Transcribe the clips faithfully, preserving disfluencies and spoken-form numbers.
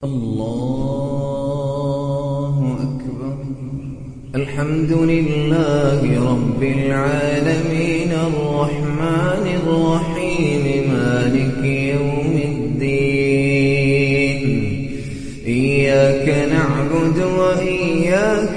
الله أكبر. الحمد لله رب العالمين الرحمن الرحيم مالك يوم الدين. إياك نعبد وإياك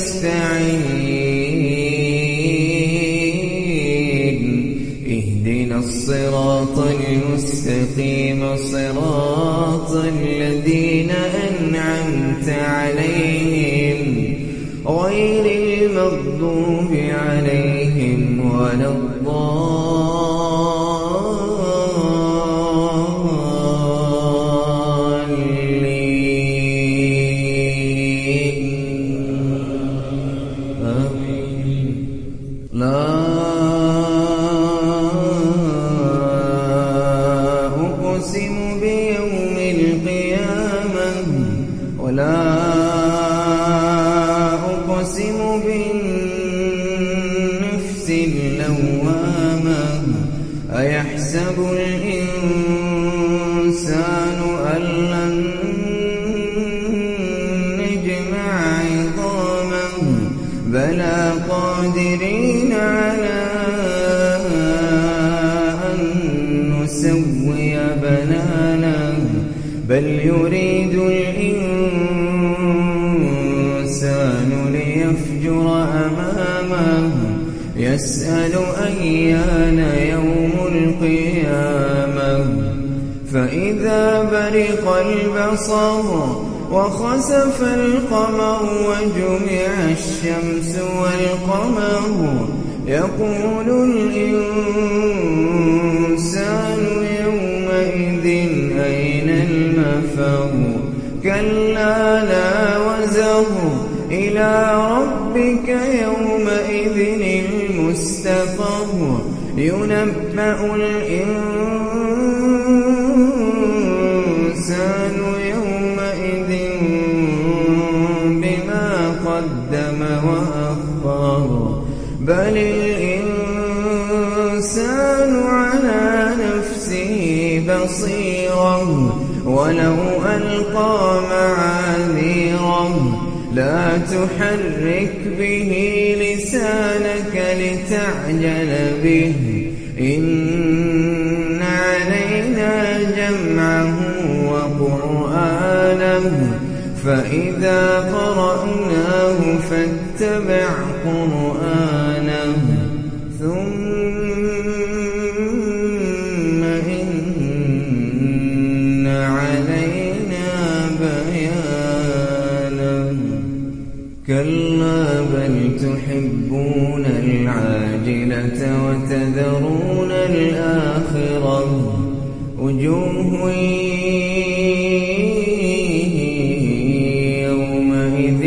نستعين. اهدنا الصراط المستقيم صراط الذين أنعمت عليهم غير المغضوب عليهم ولا الضالين. آمين. لا أقسم بيوم القيامة ولا أقسم بالنفس اللوامة. أيحسب الإنسان أن لن نجمع عظامه بلى قادرين على أن نسوي بنانه بل يريد الإنسان ليفجر أمامه يسأل أيان يوم القيامة. فإذا برق البصر وخسف القمر وجمع الشمس والقمر يقول الإنسان يومئذ أين المفر. كلا لا وزر إلى ربك يومئذ المستقر. ينبأ الإنسان يومئذ بما قدم وأخر. بل الإنسان على نفسه بصيرا ولو ألقى معاذيرا. لا تحرك به لسانك لتعجل به. إن علينا جمعه وقرآنه فإذا قرأناه فاتبع قرآنه ثم إن علينا بيانه. كلا بل تحبون العاجلة وتذرون الآخرة. وجوه يومئذ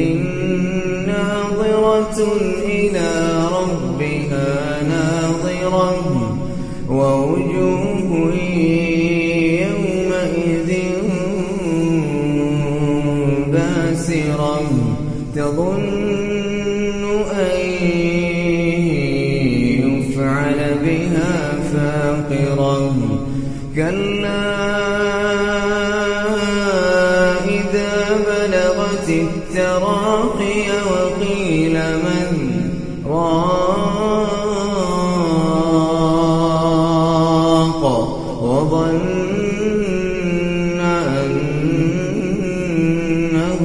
ناظرة إلى ربها ناظرة. ووجوه يومئذ باسرة تظن أن يفعل بها فاقرة. كلا إذا بلغت التراقي وقيل من راق وظن أنه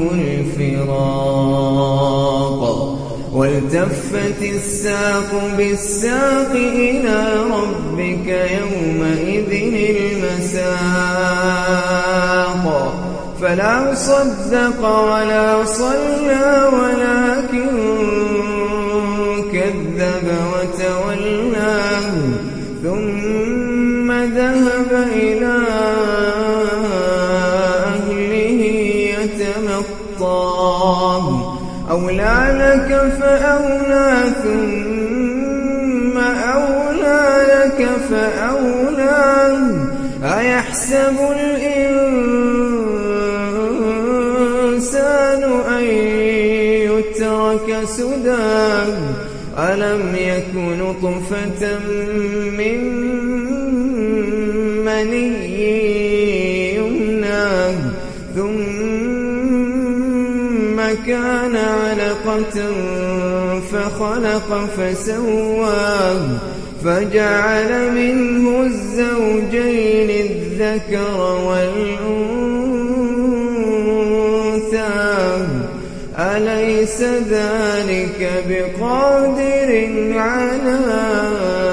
الفراق. والتفت الساق بالساق إلى ربك يومئذ المساق. فلا صدق ولا صلى ولكن كذب وتولى ثم ذهب إلى أهله يتمطى. أولى لك فأولى ثم أولى لك فأولى. أيحسب الإنسان أن يترك سدى. ألم يك نطفة من مني يمنى ثم كان علقة فخلق فسواه فجعل منه الزوجين الذكر والأنثى أليس ذلك بقادر على